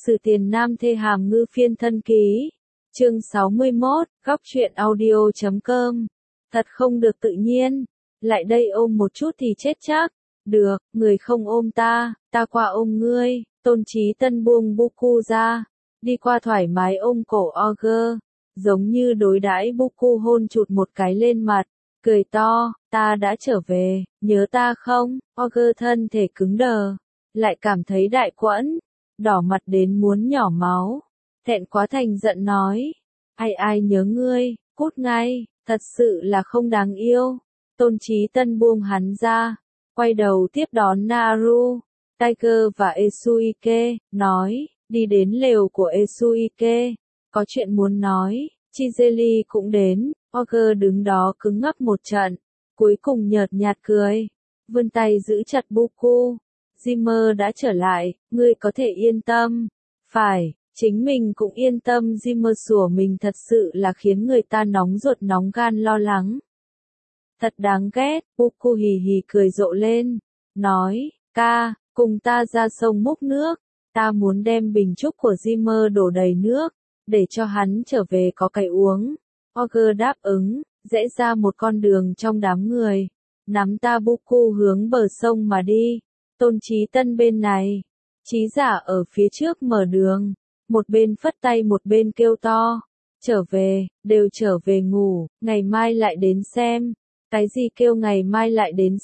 Sử Tiền Nam Thê Hàm Ngư Phiên Thân Ký. Chương 61, Góc truyện audio.com. Thật không được tự nhiên. Lại đây ôm một chút thì chết chắc. Được, người không ôm ta, ta qua ôm ngươi. Tôn Chí Tân buông Buku ra. Đi qua thoải mái ôm cổ Auger. Giống như đối đãi Buku hôn chụt một cái lên mặt. Cười to, ta đã trở về, nhớ ta không? Auger thân thể cứng đờ. Lại cảm thấy đại quẫn. Đỏ mặt đến muốn nhỏ máu. Thẹn quá thành giận nói. Ai nhớ ngươi, cút ngay, thật sự là không đáng yêu. Tôn Chí Tân buông hắn ra. Quay đầu tiếp đón Naru, Tiger và Esuike, nói, đi đến lều của Esuike. Có chuyện muốn nói, Chizeli cũng đến, Auger đứng đó cứng ngắc một trận. Cuối cùng nhợt nhạt cười, vươn tay giữ chặt Buku. Zimmer đã trở lại, ngươi có thể yên tâm. Phải, chính mình cũng yên tâm. Zimmer sủa mình thật sự là khiến người ta nóng ruột nóng gan lo lắng. Thật đáng ghét, Buku hì hì cười rộ lên. Nói, ca, cùng ta ra sông múc nước. Ta muốn đem bình trúc của Zimmer đổ đầy nước, để cho hắn trở về có cái uống. Auger đáp ứng, rẽ ra một con đường trong đám người. Nắm ta Buku hướng bờ sông mà đi. Tôn Chí Tân bên này, Chí Giả ở phía trước mở đường, một bên phất tay một bên kêu to, trở về, đều trở về ngủ, ngày mai lại đến xem. Cái gì kêu ngày mai lại đến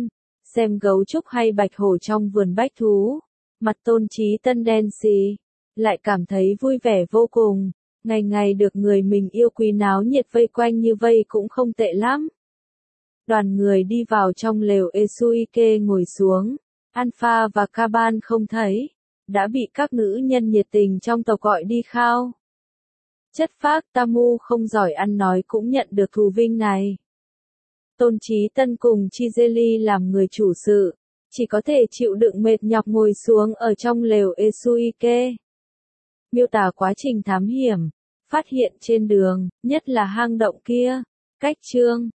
xem gấu trúc hay bạch hổ trong vườn bách thú. Mặt Tôn Chí Tân đen xì, lại cảm thấy vui vẻ vô cùng, ngày ngày được người mình yêu quý náo nhiệt vây quanh như vây cũng không tệ lắm. Đoàn người đi vào trong lều Esuike ngồi xuống. Alpha và Caban không thấy, đã bị các nữ nhân nhiệt tình trong tộc gọi đi khao. Chất phác Tamu không giỏi ăn nói cũng nhận được thù vinh này. Tôn Chí Tân cùng Chizeli làm người chủ sự, chỉ có thể chịu đựng mệt nhọc ngồi xuống ở trong lều Esuike. Miêu tả quá trình thám hiểm, phát hiện trên đường, nhất là hang động kia. Cách chương